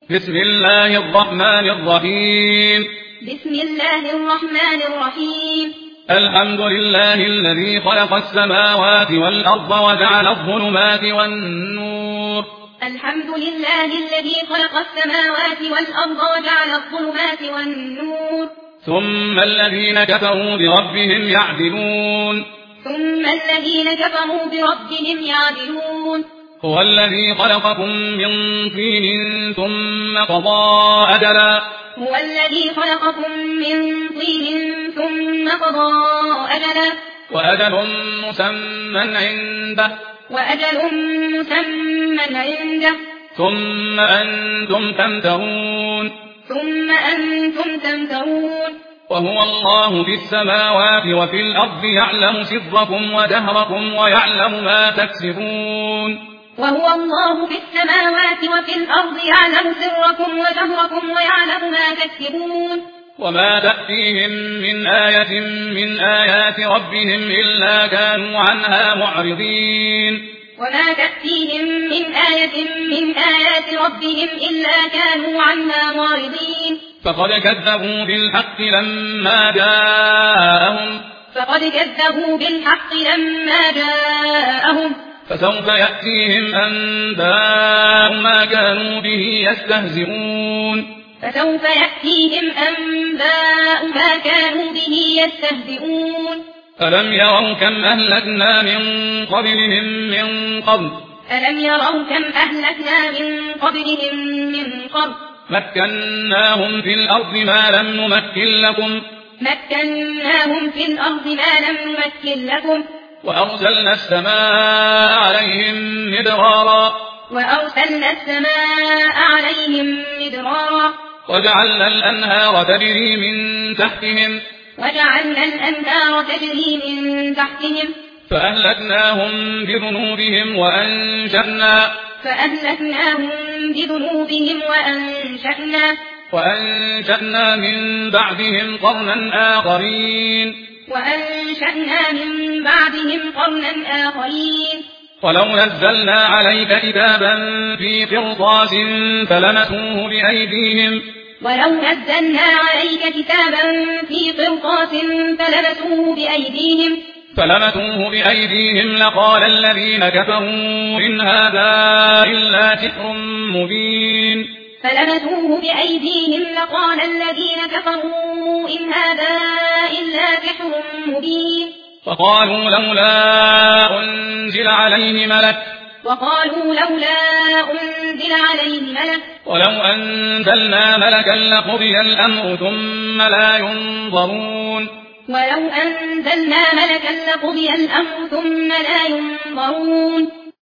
بسم الله الرحمن الرحيم. بسم الله الرحمن الرحيم. الحمد لله الذي خلق السماوات والأرض وجعل الظلمات والنور. الحمد لله الذي خلق السماوات والأرض وجعل الظلمات والنور. ثم الذين كفروا بربهم يعدلون. ثم الذين كفروا بربهم يعدلون. هو الذي خلقكم من طين ثم قضى أجلا. هو الذي خلقكم من طين ثم قضى أجلا. وأجل مسمى عنده. وأجل مسمى عنده. ثم أنتم تمترون. ثم أنتم تمترون. وهو الله في السماوات وفي الأرض يعلم سركم وجهركم ويعلم ما تكسبون. وهو الله في السماوات وفي الأرض يعلم سركم وجهركم ويعلم ما تكسبون. وما تأتيهم من آية من آيات ربهم إلا كانوا عنها معرضين. وما تأتيهم من آية من آيات ربهم إلا كانوا عنها معرضين. فقد كذبوا بالحق لما جاءهم. فقد كذبوا بالحق لما جاءهم. فسوف يأتيهم أنباء ما كانوا به يستهزئون. فسوف يأتيهم أنباء ما كانوا به يستهزئون. ألم يروا كم أهلكنا من قبلهم من قرن. ألم يروا كم أهلكنا من قبلهم من قرن. مكناهم في الأرض ما لم نمكن لكم. مكناهم في الأرض ما لم نمكن لكم. وأرسلنا السماء عليهم مدرارا. وأرسلنا السماء عليهم مدرارا. وجعلنا الأنهار تجري من تحتهم. وجعلنا الأنهار تجري من تحتهم. فأهلكناهم بذنوبهم وأنشأنا. فأهلكناهم بذنوبهم وأنشأنا من بعدهم قرنا آخرين. وأنشأنا من بعدهم قرنا آخرين. ولو نزلنا عليك كتابا في قرطاس فلمسوه بأيديهم. ولو نزلنا عليك كتابا في قرطاس فلمسوه بأيديهم لقال الذين كفروا إن هذا إلا سحر مبين. فلمسوه بأيديهم لقال الذين كفروا إن هذا إلا سحر مبين. وقالوا لولا أنزل عليه ملك. ولو أنزلنا ملكا لقضي الأمر ثم لا ينظرون.